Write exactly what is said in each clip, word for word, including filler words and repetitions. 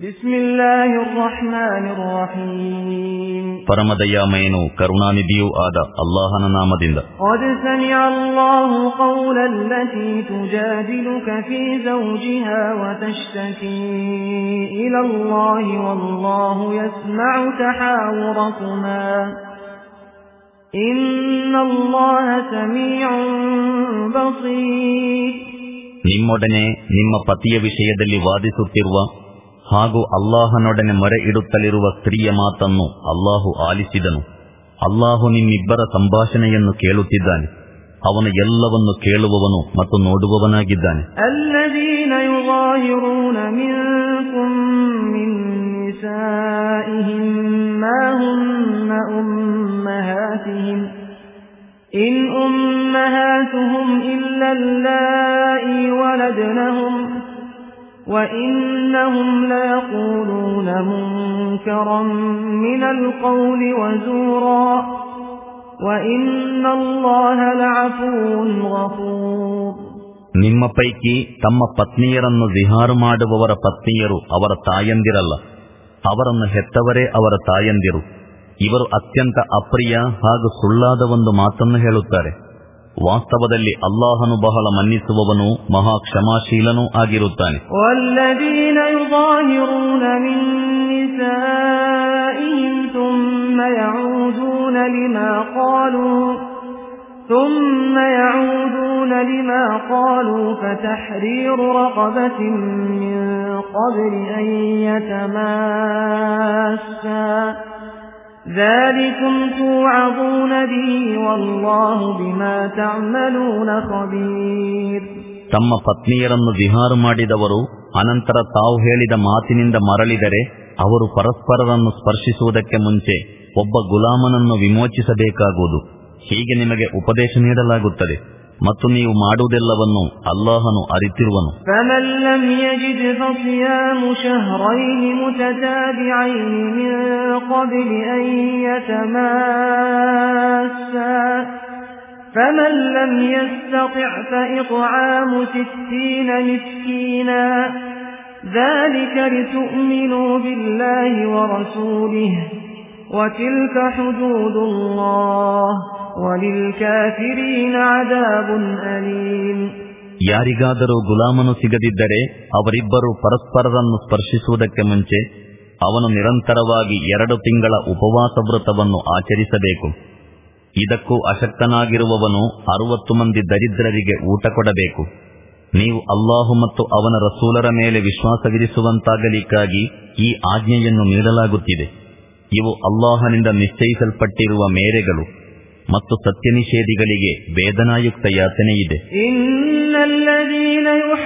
ಬಿಸ್ಮಿಲ್ಲಾಹಿರ್ ರಹ್ಮಾನಿರ್ ರಹೀಮ್. ಪರಮದಯಾಮಯನು ಕರುಣಾನಿಧಿಯೂ ಆದ ಅಲ್ಲಾಹನ ನಾಮದಿಂದ. قد سمع الله قول التي تجادلك في زوجها وتشتكي إلى الله والله يسمع تحاوركما إن الله سميع بصير. ನಿಮ್ಮೊಡನೆ ನಿಮ್ಮ ಪತಿಯ ವಿಷಯದಲ್ಲಿ ವಾದಿಸುತ್ತಿರುವ ಹಾಗೂ ಅಲ್ಲಾಹನೊಡನೆ ಮೊರೆ ಇಡುತ್ತಲಿರುವ ಸ್ತ್ರೀಯ ಮಾತನ್ನು ಅಲ್ಲಾಹು ಆಲಿಸಿದನು. ಅಲ್ಲಾಹು ನಿಮ್ಮಿಬ್ಬರ ಸಂಭಾಷಣೆಯನ್ನು ಕೇಳುತ್ತಿದ್ದಾನೆ. ಅವನು ಎಲ್ಲವನ್ನು ಕೇಳುವವನು ಮತ್ತು ನೋಡುವವನಾಗಿದ್ದಾನೆ. الذين يظاهرون منكم من نسائهم ما هن أمهاتهم إن أمهاتهم إلا اللائي ولدنهم وإنهم ليقولون منكرا من القول وزورا وإن الله لعفو غفور. ನಿಮ್ಮ ಪೈಕಿ ತಮ್ಮ ಪತ್ನಿಯರನ್ನು ಜಿಹಾರು ಮಾಡುವವರ ಪತ್ನಿಯರು ಅವರ ತಾಯಂದಿರಲ್ಲ, ಅವರನ್ನು ಹೆತ್ತವರೇ ಅವರ ತಾಯಂದಿರು. ಇವರು ಅತ್ಯಂತ ಅಪ್ರಿಯ ಹಾಗೂ ಸುಳ್ಳಾದ ಒಂದು ಮಾತನ್ನು ಹೇಳುತ್ತಾರೆ. ವಾಸ್ತವದಲ್ಲಿ ಅಲ್ಲಾಹನು ಬಹಳ ಮನ್ನಿಸುವವನು ಮಹಾ ಕ್ಷಮಾಶೀಲನೂ ಆಗಿರುತ್ತಾನೆ. والذين يظاهرون من نسائهم ثم يعودون لما قالوا ثم يعودون لما قالوا فتحرير رقبة من قبل أن يتماسا ذلكم توعظون به والله بما تعملون خبير. ತಮ್ಮ ಪತ್ನಿಯರನ್ನು ಜಿಹಾರು ಮಾಡಿದವರು ಅನಂತರ ತಾವು ಹೇಳಿದ ಮಾತಿನಿಂದ ಮರಳಿದರೆ ಅವರು ಪರಸ್ಪರರನ್ನು ಸ್ಪರ್ಶಿಸುವುದಕ್ಕೆ ಮುಂಚೆ ಒಬ್ಬ ಗುಲಾಮನನ್ನು ವಿಮೋಚಿಸಬೇಕಾಗುವುದು. ಹೀಗೆ ನಿಮಗೆ ಉಪದೇಶ ನೀಡಲಾಗುತ್ತದೆ ಮತ್ತು ನೀವು ಮಾಡುವುದೆಲ್ಲವನ್ನು ಅಲ್ಲಾಹನು ಅರಿತಿರುವನು. فمن لم يجد فصيام شهرين متتابعين من قبل أن يتماسا فمن لم يستطع فإطعام ستين مسكينا ذلك لتؤمنوا بالله ورسوله وتلك حدود الله وَلِلْكَافِرِينَ عَذَابٌ أَلِيمٌ. ಯಾರಿಗಾದರೂ ಗುಲಾಮನು ಸಿಗದಿದ್ದರೆ ಅವರಿಬ್ಬರು ಪರಸ್ಪರರನ್ನು ಸ್ಪರ್ಶಿಸುವುದಕ್ಕೆ ಮುಂಚೆ ಅವನು ನಿರಂತರವಾಗಿ ಎರಡು ತಿಂಗಳ ಉಪವಾಸ ವ್ರತವನ್ನು ಆಚರಿಸಬೇಕು. ಇದಕ್ಕೂ ಅಶಕ್ತನಾಗಿರುವವನು ಅರುವತ್ತು ಮಂದಿ ದರಿದ್ರರಿಗೆ ಊಟ ಕೊಡಬೇಕು. ನೀವು ಅಲ್ಲಾಹು ಮತ್ತು ಅವನ ರಸೂಲರ ಮೇಲೆ ವಿಶ್ವಾಸವಿರಿಸುವಂತಾಗಲಿಕ್ಕಾಗಿ ಈ ಆಜ್ಞೆಯನ್ನು ನೀಡಲಾಗುತ್ತಿದೆ. ಇವು ಅಲ್ಲಾಹನಿಂದ ನಿಶ್ಚಯಿಸಲ್ಪಟ್ಟಿರುವ ಮೇರೆಗಳು ಮತ್ತು ಸತ್ಯ ನಿಷೇಧಿಗಳಿಗೆ ವೇದನಾಯುಕ್ತ ಯಾತನೆಯಿದೆ. ಇನ್ನಲ್ಲದೀನ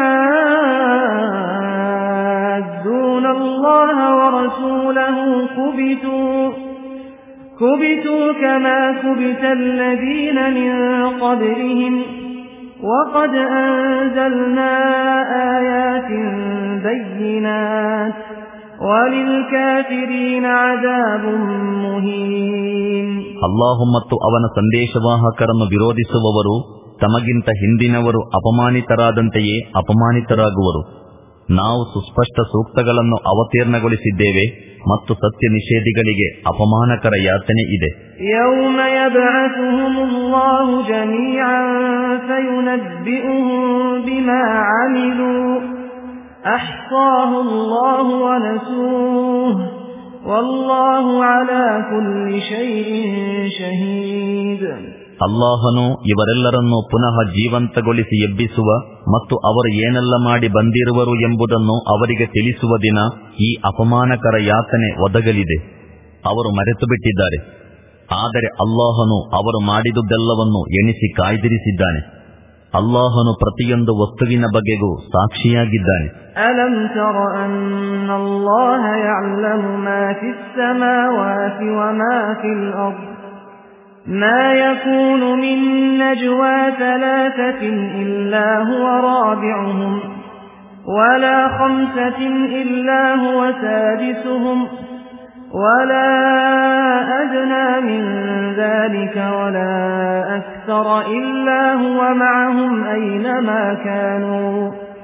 ಯುಹಾದ್ದೂನ ಅಲ್ಲಾಹ ವರಸೂಲಹು ಕುಬಿತು ಕುಬಿತು ಕಮಾ ಕುಬಿತಲ್ಲದೀನ ಮಿನ್ क़ಬ್ಲಿಹಿಂ ವಖದ್ ಅನ್ಜಲ್ನಾ ಆಯಾತಿನ್ ಬಯ್ಯಿನಾತ್ ವಲಿಲ್ಕಾಫಿರೀನ ಅದಾಬುನ್ ಮುಹೀನ್. ಅಲ್ಲಾಹು ಮತ್ತು ಅವನ ಸಂದೇಶವಾಹಕರನ್ನು ವಿರೋಧಿಸುವವರು ತಮಗಿಂತ ಹಿಂದಿನವರು ಅಪಮಾನಿತರಾದಂತೆಯೇ ಅಪಮಾನಿತರಾಗುವರು. ನಾವು ಸುಸ್ಪಷ್ಟ ಸೂಕ್ತಗಳನ್ನು ಅವತೀರ್ಣಗೊಳಿಸಿದ್ದೇವೆ ಮತ್ತು ಸತ್ಯ ನಿಷೇಧಿಗಳಿಗೆ ಅಪಮಾನಕರ ಯಾತನೆ ಇದೆ. ಯೌಮ ಯಬ್ಅಸುಹುಮುಲ್ಲಾಹು ಜಮೀಅನ್ ಫಯುನಬ್ಬಿಉಹುಂ ಬಿಮಾ ಅಮಿಲೂ ಅಹ್ಸಾಹು ಅಲ್ಲಾಹು ವನಸೂಹು ವಲ್ಲಾಹು ಅಲಾ ಕುಲ್ಲಿ ಶೈಇನ್ ಶಹೀದ್. ಅಲ್ಲಾಹನು ಇವರೆಲ್ಲರನ್ನೂ ಪುನಃ ಜೀವಂತಗೊಳಿಸಿ ಎಬ್ಬಿಸುವ ಮತ್ತು ಅವರು ಏನೆಲ್ಲ ಮಾಡಿ ಬಂದಿರುವರು ಎಂಬುದನ್ನು ಅವರಿಗೆ ತಿಳಿಸುವ ದಿನ ಈ ಅಪಮಾನಕರ ಯಾತನೆ ಒದಗಲಿದೆ. ಅವರು ಮರೆತು ಬಿಟ್ಟಿದ್ದಾರೆ, ಆದರೆ ಅಲ್ಲಾಹನು ಅವರು ಮಾಡಿದುದೆಲ್ಲವನ್ನು ಎಣಿಸಿ ಕಾಯ್ದಿರಿಸಿದ್ದಾನೆ. ಅಲ್ಲಾಹನು ಪ್ರತಿಯೊಂದು ವಸ್ತುವಿನ ಬಗೆಗೂ ಸಾಕ್ಷಿಯಾಗಿದ್ದಾನೆ. ಅಲಂ ತರ ಅನ್ನ ಅಲ್ಲಾಹ ಯಅಲಮು ಮಾ ಫಿಸ್ ಸಮಾವಾತಿ ವಮಾ ಫಿಲ್ ಅರ್ದ್ ما يكون من نجوى ثلاثة إلا هو رابعهم ولا خمسة إلا هو سادسهم ولا أدنى من ذلك ولا أكثر إلا هو معهم أينما كانوا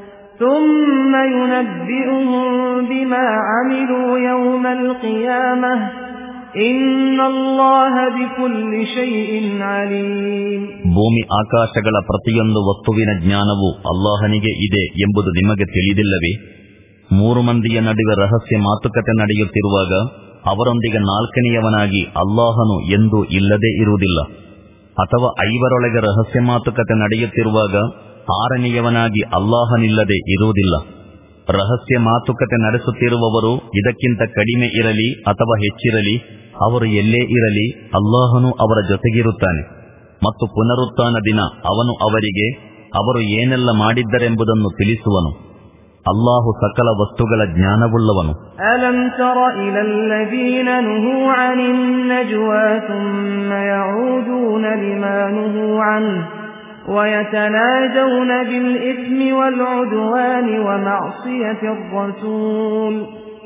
ثم ينبئهم بما عملوا يوم القيامة إن الله بكل شيء عليم. ಭೂಮಿ ಆಕಾಶಗಳ ಪ್ರತಿಯೊಂದು ವಸ್ತುವಿನ ಜ್ಞಾನವು ಅಲ್ಲಾಹನಿಗೆ ಇದೆ ಎಂಬುದು ನಿಮಗೆ ತಿಳಿದಿಲ್ಲವೇ? ಮೂರು ಮಂದಿಯ ನಡುವೆ ರಹಸ್ಯ ಮಾತುಕತೆ ನಡೆಯುತ್ತಿರುವಾಗ ಅವರೊಂದಿಗೆ ನಾಲ್ಕನೆಯವನಾಗಿ ಅಲ್ಲಾಹನು ಎಂದೂ ಇಲ್ಲದೇ ಇರುವುದಿಲ್ಲ. ಅಥವಾ ಐವರೊಳಗೆ ರಹಸ್ಯ ಮಾತುಕತೆ ನಡೆಯುತ್ತಿರುವಾಗ ಆರನೆಯವನಾಗಿ ಅಲ್ಲಾಹನಿಲ್ಲದೆ ಇರುವುದಿಲ್ಲ. ರಹಸ್ಯ ಮಾತುಕತೆ ನಡೆಸುತ್ತಿರುವವರು ಇದಕ್ಕಿಂತ ಕಡಿಮೆ ಇರಲಿ ಅಥವಾ ಹೆಚ್ಚಿರಲಿ, ಅವರು ಎಲ್ಲೇ ಇರಲಿ ಅಲ್ಲಾಹನು ಅವರ ಜೊತೆಗಿರುತ್ತಾನೆ. ಮತ್ತು ಪುನರುತ್ಥಾನ ದಿನ ಅವನು ಅವರಿಗೆ ಅವರು ಏನೆಲ್ಲ ಮಾಡಿದ್ದರೆಂಬುದನ್ನು ತಿಳಿಸುವನು. ಅಲ್ಲಾಹು ಸಕಲ ವಸ್ತುಗಳ ಜ್ಞಾನವುಳ್ಳವನು. ಅಲಂ ತರ ಇಲಲ್ಲದೀನ ನುಹೂ ಅನಿನ್ ನಜ್ವಾ ಥುಮ್ಮ ಯಊದೂನ ಲಿಮಾ ನುಹೂ ಅನ್ಹು ويتناجون بالإثم والعدوان ومعصية الرسول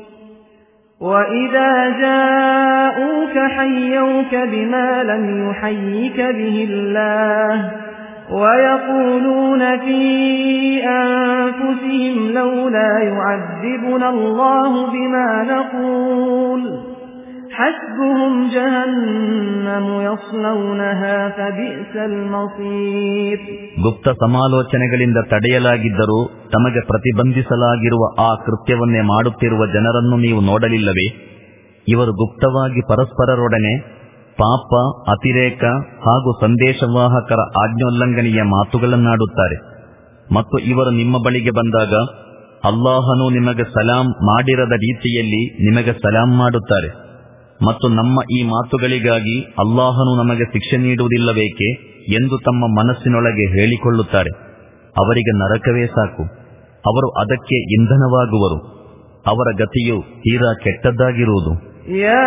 وإذا جاءوك حيوك بما لم يحيك به الله ويقولون في أنفسهم لولا يعذبنا الله بما نقول حسبهم جهنم يصلونها فبئس المصير. ಗುಪ್ತ ಸಮಾಲೋಚನೆಗಳಿಂದ ತಡೆಯಲಾಗಿದ್ದರೂ ತಮಗೆ ಪ್ರತಿಬಂಧಿಸಲಾಗಿರುವ ಆ ಕೃತ್ಯವನ್ನೇ ಮಾಡುತ್ತಿರುವ ಜನರನ್ನು ನೀವು ನೋಡಲಿಲ್ಲವೇ? ಇವರು ಗುಪ್ತವಾಗಿ ಪರಸ್ಪರರೊಡನೆ ಪಾಪ, ಅತಿರೇಕ ಹಾಗೂ ಸಂದೇಶವಾಹಕರ ಆಜ್ಞೋಲ್ಲಂಘನೆಯ ಮಾತುಗಳನ್ನಾಡುತ್ತಾರೆ. ಮತ್ತು ಇವರು ನಿಮ್ಮ ಬಳಿಗೆ ಬಂದಾಗ ಅಲ್ಲಾಹನು ನಿಮಗೆ ಸಲಾಂ ಮಾಡಿರದ ರೀತಿಯಲ್ಲಿ ನಿಮಗೆ ಸಲಾಂ ಮಾಡುತ್ತಾರೆ. ಮತ್ತು ನಮ್ಮ ಈ ಮಾತುಗಳಿಗಾಗಿ ಅಲ್ಲಾಹನು ನಮಗೆ ಶಿಕ್ಷೆ ನೀಡುವುದಿಲ್ಲಬೇಕೆ ಎಂದು ತಮ್ಮ ಮನಸ್ಸಿನೊಳಗೆ ಹೇಳಿಕೊಳ್ಳುತ್ತಾರೆ. ಅವರಿಗೆ ನರಕವೇ ಸಾಕು, ಅವರು ಅದಕ್ಕೆ ಇಂಧನವಾಗುವರು. ಅವರ ಗತಿಯು ತೀರಾ ಕೆಟ್ಟದ್ದಾಗಿರುವುದು. ಯಾ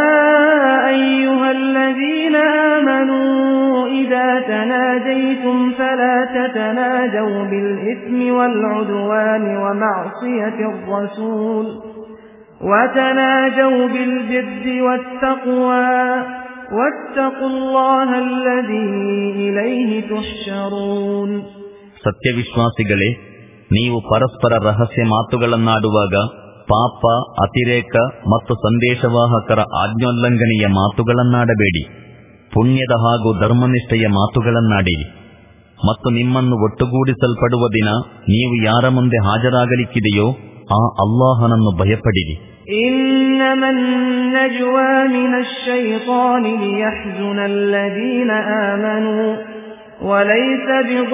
ಅಯ್ಯುಹಲ್ಲದೀನ ಆಮನೂ ಇದಾ ತನಾಜೈತುಂ ಫಲಾ ತತನಾಜೌ ಬಿಲ್ ಇಸ್ಮಿ ವಲ್ ಉದ್ವಾನಿ ವ ಮಅಸಿಯತಿರ್ ರಸೂಲ್ وتناجوا بالبر والتقوى واتقوا الله الذي إليه تحشرون. ಸತ್ಯವಿಶ್ವಾಸಿಗಳೇ, ನೀವು ಪರಸ್ಪರ ರಹಸ್ಯ ಮಾತುಗಳನ್ನಾಡುವಾಗ ಪಾಪ, ಅತಿರೇಕ ಮತ್ತು ಸಂದೇಶವಾಹಕರ ಆಜ್ಞೋಲ್ಲಂಘನೆಯ ಮಾತುಗಳನ್ನಾಡಬೇಡಿ. ಪುಣ್ಯದ ಹಾಗೂ ಧರ್ಮನಿಷ್ಠೆಯ ಮಾತುಗಳನ್ನಾಡಿರಿ. ಮತ್ತು ನಿಮ್ಮನ್ನು ಒಟ್ಟುಗೂಡಿಸಲ್ಪಡುವ ದಿನ ನೀವು ಯಾರ ಮುಂದೆ ಹಾಜರಾಗಲಿಕ್ಕಿದೆಯೋ ಆ ಅಲ್ಲಾಹನನ್ನು ಭಯಪಡಿರಿ. إنما النجوى من الشيطان ليحزن الذين آمنوا وليس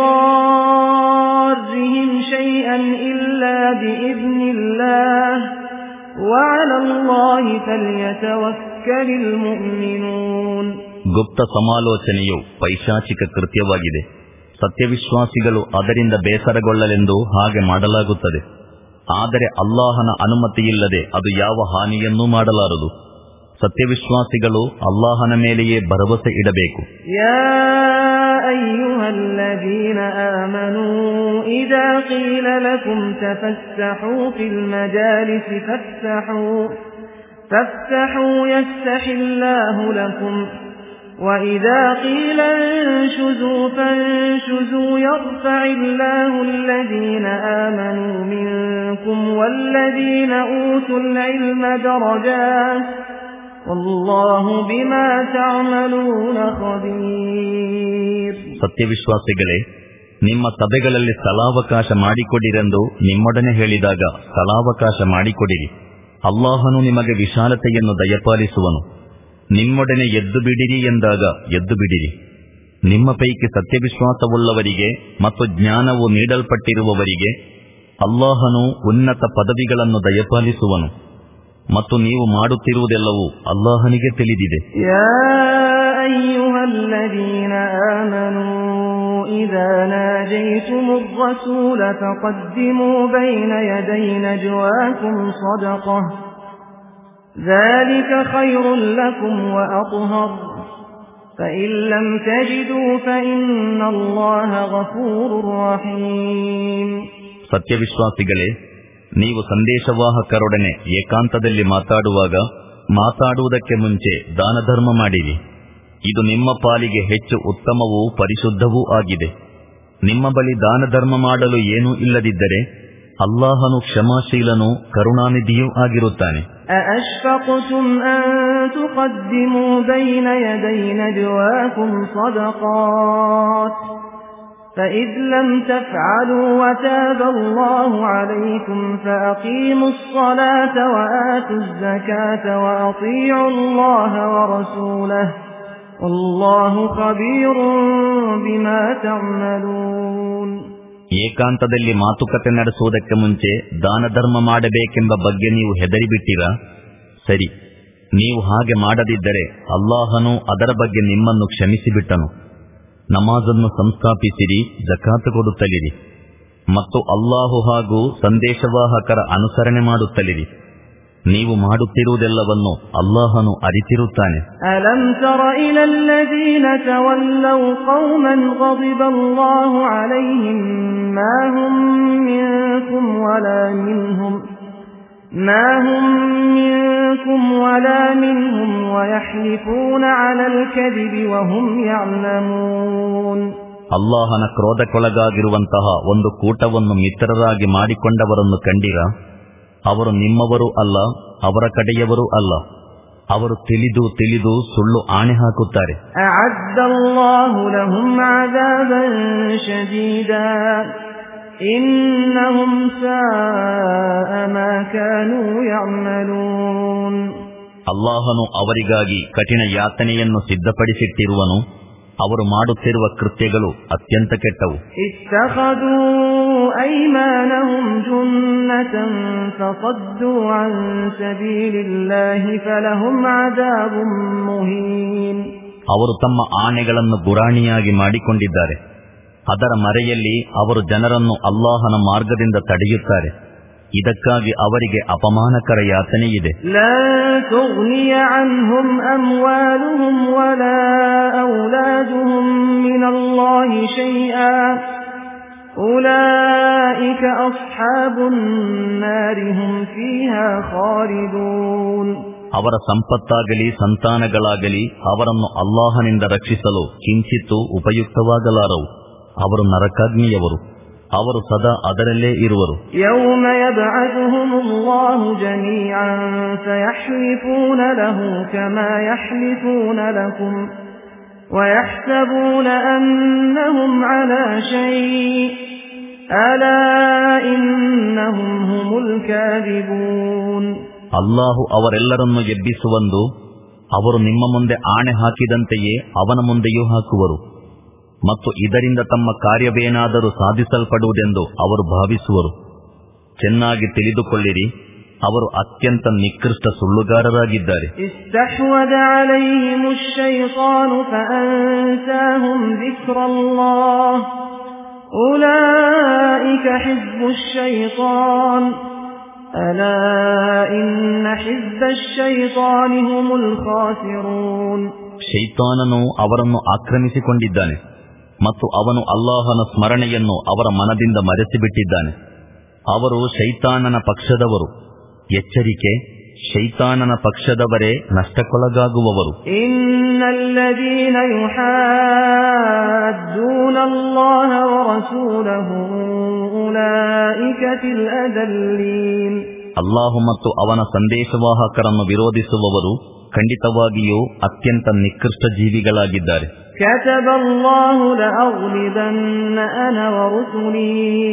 بضارهم شيئا إلا بإذن الله وعلى الله فليتوكل المؤمنون. ಗುಪ್ತ ಸಮಾಲೋಚನೆಯು ಪೈಶಾಚಿಕ ಕೃತ್ಯವಾಗಿದೆ. ಸತ್ಯವಿಶ್ವಾಸಿಗಳು ಅದರಿಂದ ಬೇಸರಗೊಳ್ಳಲೆಂದು ಹಾಗೆ ಮಾಡಲಾಗುತ್ತದೆ. ಆದರೆ ಅಲ್ಲಾಹನ ಅನುಮತಿಯಿಲ್ಲದೆ ಅದು ಯಾವ ಹಾನಿಯನ್ನೂ ಮಾಡಲಾರದು. ಸತ್ಯವಿಶ್ವಾಸಿಗಳು ಅಲ್ಲಾಹನ ಮೇಲೆಯೇ ಭರವಸೆ ಇಡಬೇಕು. ಯಾ ಅಯ್ಯುಹಲ್ಲದೀನ ಆಮನೂ ಇದಾ qೀಲ ಲಕುಂ ತಫಸ್ಸಹೂ ಫಿಲ್ ಮಜಾಲಿಸಿ ಫಫ್ಸಹೂ ಫಫ್ಸಹೂ ಯಫ್ಸಹಿಲ್ಲಾಹು ಲಕುಂ وَإِذَا قِيلَ انشُزُوا فَانشُزُوا يَرْفَعِ اللَّهُ الَّذِينَ آمَنُوا مِنكُمْ وَالَّذِينَ أُوتُوا الْعِلْمَ دَرَجَاتٍ وَاللَّهُ بِمَا تَعْمَلُونَ خَبِيرٌ. ಸತ್ಯವಿಶ್ವಾಸಿಗಳೇ, ನಿಮ್ಮ ಸಭೆಗಳಲ್ಲಿ ಸ್ಥಳಾವಕಾಶ ಮಾಡಿಕೊಡಿರೆಂದು ನಿಮ್ಮೊಡನೆ ಹೇಳಿದಾಗ ಸ್ಥಳಾವಕಾಶ ಮಾಡಿಕೊಡಿರಿ. ಅಲ್ಲಾಹನು ನಿಮಗೆ ವಿಶಾಲತೆಯನ್ನು ದಯಪಾಲಿಸುವನು. ನಿಮ್ಮೊಡನೆ ಎದ್ದು ಬಿಡಿರಿ ಎಂದಾಗ ಎದ್ದು ಬಿಡಿರಿ. ನಿಮ್ಮ ಪೈಕಿ ಸತ್ಯವಿಶ್ವಾಸವುಳ್ಳವರಿಗೆ ಮತ್ತು ಜ್ಞಾನವು ನೀಡಲ್ಪಟ್ಟಿರುವವರಿಗೆ ಅಲ್ಲಾಹನು ಉನ್ನತ ಪದವಿಗಳನ್ನು ದಯಪಾಲಿಸುವನು. ಮತ್ತು ನೀವು ಮಾಡುತ್ತಿರುವುದೆಲ್ಲವೂ ಅಲ್ಲಾಹನಿಗೆ ತಿಳಿದಿದೆ. ಯಾ ಅಯ್ಯುಹಲ್ಲದೀನ ಆಮನೂ ಇದಾ ನಾಜೈತುಮುರ್ ರಸೂಲ ಫಖದ್ದಿಮೂ ಬೈನ ಯದೈ ನಜ್ವಾಕುಂ ಸದಖಹ ذلك خير لكم وأطهر فإن لم تجدوا فإن الله غفور رحيم. ಸತ್ಯವಿಶ್ವಾಸಿಗಳೇ, ನೀವು ಸಂದೇಶವಾಹಕರೊಡನೆ ಏಕಾಂತದಲ್ಲಿ ಮಾತಾಡುವಾಗ ಮಾತಾಡುವುದಕ್ಕೆ ಮುಂಚೆ ದಾನ ಧರ್ಮ ಮಾಡಿರಿ. ಇದು ನಿಮ್ಮ ಪಾಲಿಗೆ ಹೆಚ್ಚು ಉತ್ತಮವೂ ಪರಿಶುದ್ಧವೂ ಆಗಿದೆ. ನಿಮ್ಮ ಬಳಿ ದಾನ ಧರ್ಮ ಮಾಡಲು ಏನೂ ಇಲ್ಲದಿದ್ದರೆ ಅಲ್ಲಾಹನು ಕ್ಷಮಾಶೀಲನೂ ಕರುಣಾನಿಧಿಯೂ ಆಗಿರುತ್ತಾನೆ. أأشفقتم أن تقدموا بين يدي نجواكم صدقات فإذ لم تفعلوا وتاب الله عليكم فأقيموا الصلاة وآتوا الزكاة وأطيعوا الله ورسوله والله خبير بما تعملون. ಏಕಾಂತದಲ್ಲಿ ಮಾತುಕತೆ ನಡೆಸುವುದಕ್ಕೆ ಮುಂಚೆ ದಾನ ಧರ್ಮ ಮಾಡಬೇಕೆಂಬ ಬಗ್ಗೆ ನೀವು ಹೆದರಿಬಿಟ್ಟಿರಾ? ಸರಿ, ನೀವು ಹಾಗೆ ಮಾಡದಿದ್ದರೆ ಅಲ್ಲಾಹನು ಅದರ ಬಗ್ಗೆ ನಿಮ್ಮನ್ನು ಕ್ಷಮಿಸಿಬಿಟ್ಟನು. ನಮಾಜನ್ನು ಸಂಸ್ಥಾಪಿಸಿರಿ, ಜಕಾತ್ ಕೊಡುತ್ತಲಿರಿ, ಮತ್ತು ಅಲ್ಲಾಹು ಹಾಗೂ ಸಂದೇಶವಾಹಕರ ಅನುಸರಣೆ ಮಾಡುತ್ತಲಿರಿ. ನೀವು ಮಾಡುತ್ತಿರುವುದೆಲ್ಲವನ್ನು ಅಲ್ಲಾಹನು ಅರಿತಿರುತ್ತಾನೆ. ಅಲಂ ತರ ಇಲಲ್ಲದೀನ ತವಲ್ಲೌ ಕೌಮನ್ ಗದಿಬಲ್ಲಾಹು ಅಲೈಹಿಂ ಮಾ ಹುಂ ಮಿನ್ಕುಂ ವಲಾ ಮಿನ್ಹುಂ ಮಾ ಹುಂ ಮಿನ್ಕುಂ ವಲಾ ಮಿನ್ಹುಂ ವಯಹ್ಲಿಫೂನ ಅಲಲ್ ಕದಿಬಿ ವಹುಂ ಯಅಲಮೂನ್. ಅಲ್ಲಾಹನ ಕ್ರೋಧಕ್ಕೊಳಗಾಗಿರುವಂತಹ ಒಂದು ಕೂಟವನ್ನು ಮಿತ್ರರಾಗಿ ಮಾಡಿಕೊಂಡವರನ್ನು ಕಂಡಿರಾ? ಅವರು ನಿಮ್ಮವರೂ ಅಲ್ಲ, ಅವರ ಕಡೆಯವರೂ ಅಲ್ಲ. ಅವರು ತಿಳಿದು ತಿಳಿದು ಸುಳ್ಳು ಆಣೆ ಹಾಕುತ್ತಾರೆ. ಅಅದ್ದಲ್ಲಾಹು ಲಹುಂ ಅದಾಬನ್ ಶದೀದಾ ಇನ್ನಹುಂ ಸಾಅ ಮಾ ಕಾನೂ ಯಅಮಲೂನ್. ಅಲ್ಲಾಹನು ಅವರಿಗಾಗಿ ಕಠಿಣ ಯಾತನೆಯನ್ನು ಸಿದ್ಧಪಡಿಸಿಟ್ಟಿರುವನು. ಅವರು ಮಾಡುತ್ತಿರುವ ಕೃತ್ಯಗಳು ಅತ್ಯಂತ ಕೆಟ್ಟವು. ಇತ್ತಖದೂ ಐಮಾನಹುಂ ಜುನ್ನತನ್ ಫಸದ್ದೂ ಅನ್ ಸಬೀಲಿಲ್ಲಾಹಿ ಫಲಹುಂ ಅದಾಬುಂ ಮುಹೀನ್. ಅವರು ತಮ್ಮ ಆಣೆಗಳನ್ನು ಗುರಾಣಿಯಾಗಿ ಮಾಡಿಕೊಂಡಿದ್ದಾರೆ. ಅದರ ಮರೆಯಲ್ಲಿ ಅವರು ಜನರನ್ನು ಅಲ್ಲಾಹನ ಮಾರ್ಗದಿಂದ ತಡೆಯುತ್ತಾರೆ. ಇದಕ್ಕಾಗಿ ಅವರಿಗೆ ಅಪಮಾನಕರ ಯಾತನೆಯಿದೆ. ಲಾ ತುಗ್ನಿಯ ಅನ್ಹುಂ ಅಮ್ವಾಲುಹುಂ ವಲಾ ಔಲಾದುಹುಂ ಮಿನಲ್ಲಾಹಿ ಶೈಆ ಉಲೈಕ ಅಸ್ಹಾಬುನ್ ನಾರಿ ಹುಂ ಫೀಹಾ ಖಾಲಿದೂನ್. ಅವರ ಸಂಪತ್ತಾಗಲಿ ಸಂತಾನಗಳಾಗಲಿ ಅವರನ್ನು ಅಲ್ಲಾಹನಿಂದ ರಕ್ಷಿಸಲು ಕಿಂಚಿತ್ತೂ ಉಪಯುಕ್ತವಾಗಲಾರವು. ಅವರು ನರಕಾಗ್ನಿಯವರು, ಅವರು ಸದಾ ಅದರಲ್ಲೇ ಇರುವರು. ಯೌಮ ಯಬ್ಅಥುಹುಮುಲ್ಲಾಹು ಜಮೀಅನ್ ಫಯಹ್ಲಿಫೂನ ಲಹು ಕಮಾ ಯಹ್ಲಿಫೂನ ಲಕುಂ ವಯಹ್ಸಬೂನ ಅನ್ನಹುಂ ಅಲಾ ಶೈء ಅಲಾ ಇನ್ನಹುಂ ಹುಮುಲ್ ಕಾದಿಬೂನ್. ಅಲ್ಲಾಹು ಅವರೆಲ್ಲರನ್ನು ಎಬ್ಬಿಸುವಂದು ಅವರು ನಿಮ್ಮ ಮುಂದೆ ಆಣೆ ಹಾಕಿದಂತೆಯೇ ಅವನ ಮುಂದೆಯೂ ಹಾಕುವರು, ಮತ್ತು ಇದರಿಂದ ತಮ್ಮ ಕಾರ್ಯವೇನಾದರೂ ಸಾಧಿಸಲ್ಪಡುವುದೆಂದು ಅವರು ಭಾವಿಸುವರು. ಚೆನ್ನಾಗಿ ತಿಳಿದುಕೊಳ್ಳಿರಿ, ಅವರು ಅತ್ಯಂತ ನಿಕೃಷ್ಟ ಸುಳ್ಳುಗಾರರಾಗಿದ್ದಾರೆ. ಇಸ್ತಹ್ವದ ಅಲೈಹಿಮು ಶೈತಾನು ಫಅನ್ಸಾಹುಂ ದಿಕ್ರಲ್ಲಾಹ್ ಉಲೈಕ ಹಿಜ್ಬು ಶೈತಾನ್ ಅಲಾ ಇನ್ನ ಹಿಜ್ಬ ಶೈತಾನಿ ಹುಮುಲ್ ಖಾಸಿರೂನ್. ಶೈತಾನನು ಅವರನ್ನು ಆಕ್ರಮಿಸಿಕೊಂಡಿದ್ದಾನೆ ಮತ್ತು ಅವನು ಅಲ್ಲಾಹನ ಸ್ಮರಣೆಯನ್ನು ಅವರ ಮನದಿಂದ ಮರೆಸಿಬಿಟ್ಟಿದ್ದಾನೆ. ಅವರು ಶೈತಾನನ ಪಕ್ಷದವರು. ಎಚ್ಚರಿಕೆ, ಶೈತಾನನ ಪಕ್ಷದವರೇ ನಷ್ಟಕ್ಕೊಳಗಾಗುವವರು. ಇನ್ನಲ್ಲದೀನ ಯುಹಾದ್ದೂನ ಅಲ್ಲಾಹ ವರಸೂಲಹು ಉಲೈಕ ಫಿಲ್ ಅದಲ್ಲೀನ್. ಅಲ್ಲಾಹು ಮತ್ತು ಅವನ ಸಂದೇಶವಾಹಕರನ್ನು ವಿರೋಧಿಸುವವರು ಖಂಡಿತವಾಗಿಯೂ ಅತ್ಯಂತ ನಿಕೃಷ್ಟ ಜೀವಿಗಳಾಗಿದ್ದಾರೆ. ಕತಬಲ್ಲಾಹು ಲಅಗ್ಲಿಬನ್ನ ಅನ ವರುಸುಲೀ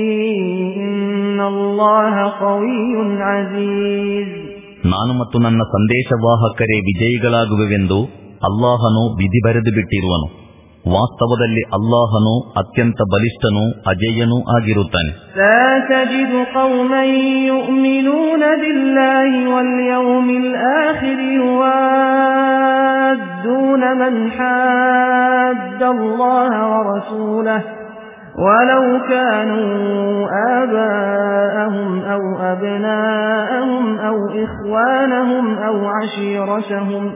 ಇನ್ನಲ್ಲಾಹ ಕವಿಯ್ಯುನ್ ಅಜೀಜ್. ನಾನು ಮತ್ತು ನನ್ನ ಸಂದೇಶವಾಹಕರೇ ವಿಜಯಿಗಳಾಗುವೆವೆಂದು ಅಲ್ಲಾಹನು ವಿಧಿ ಬರೆದು ಬಿಟ್ಟಿರುವನು. ವಾಸ್ತವದಲ್ಲಿ ಅಲ್ಲಾಹನು ಅತ್ಯಂತ ಬಲಿಷ್ಠನೂ ಅಜೇಯನೂ ಆಗಿರುತ್ತಾನೆ. ಲಾ ತಜಿದು ಕೌಮನ್ ಯುಮಿನೂನ ಬಿಲ್ಲಾಹಿ ವಲ್ ಯೌಮಿಲ್ ಆಖಿರಿ ಯುವಾದ್ದೂನ ಮನ್ ಹಾದ್ದ ಅಲ್ಲಾಹ ವರಸೂಲಹು ವಲೌ ಕಾನೂ ಆಬಾಅಹುಂ ಔ ಅಬ್ನಾಅಹುಂ ಔ ಇಖ್ವಾನಹುಂ ಔ ಅಶೀರತಹುಂ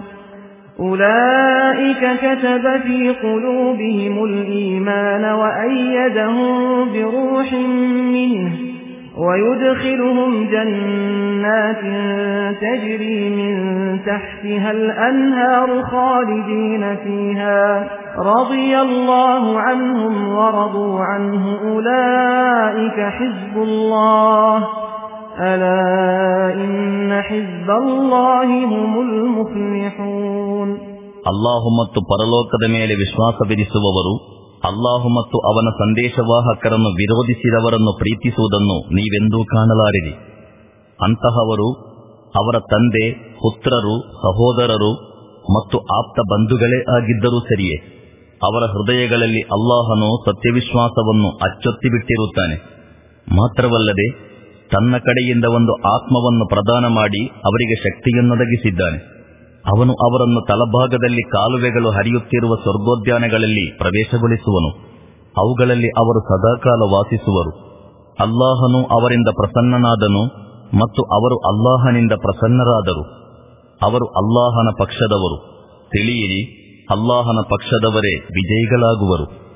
أولئك كتب في قلوبهم الإيمان وأيدهم بروح منه ويدخلهم جنات تجري من تحتها الأنهار خالدين فيها رضي الله عنهم ورضوا عنه أولئك حزب الله ألا إن حزب الله هم المفلحون. ಅಲ್ಲಾಹು ಮತ್ತು ಪರಲೋಕದ ಮೇಲೆ ವಿಶ್ವಾಸವಿರಿಸುವವರು ಅಲ್ಲಾಹು ಮತ್ತು ಅವನ ಸಂದೇಶವಾಹಕರನ್ನು ವಿರೋಧಿಸಿದವರನ್ನು ಪ್ರೀತಿಸುವುದನ್ನು ನೀವೆಂದೂ ಕಾಣಲಾರಿರಿ. ಅಂತಹವರು ಅವರ ತಂದೆ, ಪುತ್ರರು, ಸಹೋದರರು ಮತ್ತು ಆಪ್ತ ಬಂಧುಗಳೇ ಆಗಿದ್ದರೂ ಸರಿಯೇ, ಅವರ ಹೃದಯಗಳಲ್ಲಿ ಅಲ್ಲಾಹನು ಸತ್ಯವಿಶ್ವಾಸವನ್ನು ಅಚ್ಚೊತ್ತಿಬಿಟ್ಟಿರುತ್ತಾನೆ. ಮಾತ್ರವಲ್ಲದೆ ತನ್ನ ಕಡೆಯಿಂದ ಒಂದು ಆತ್ಮವನ್ನು ಪ್ರದಾನ ಮಾಡಿ ಅವರಿಗೆ ಶಕ್ತಿಯನ್ನೊದಗಿಸಿದ್ದಾನೆ. ಅವನು ಅವರನ್ನು ತಲಭಾಗದಲ್ಲಿ ಕಾಲುವೆಗಳು ಹರಿಯುತ್ತಿರುವ ಸ್ವರ್ಗೋದ್ಯಾನಗಳಲ್ಲಿ ಪ್ರವೇಶಗೊಳಿಸುವನು. ಅವುಗಳಲ್ಲಿ ಅವರು ಸದಾಕಾಲ ವಾಸಿಸುವರು. ಅಲ್ಲಾಹನು ಅವರಿಂದ ಪ್ರಸನ್ನನಾದನು ಮತ್ತು ಅವರು ಅಲ್ಲಾಹನಿಂದ ಪ್ರಸನ್ನರಾದರು. ಅವರು ಅಲ್ಲಾಹನ ಪಕ್ಷದವರು. ತಿಳಿಯಿರಿ, ಅಲ್ಲಾಹನ ಪಕ್ಷದವರೇ ವಿಜಯಿಗಳಾಗುವರು.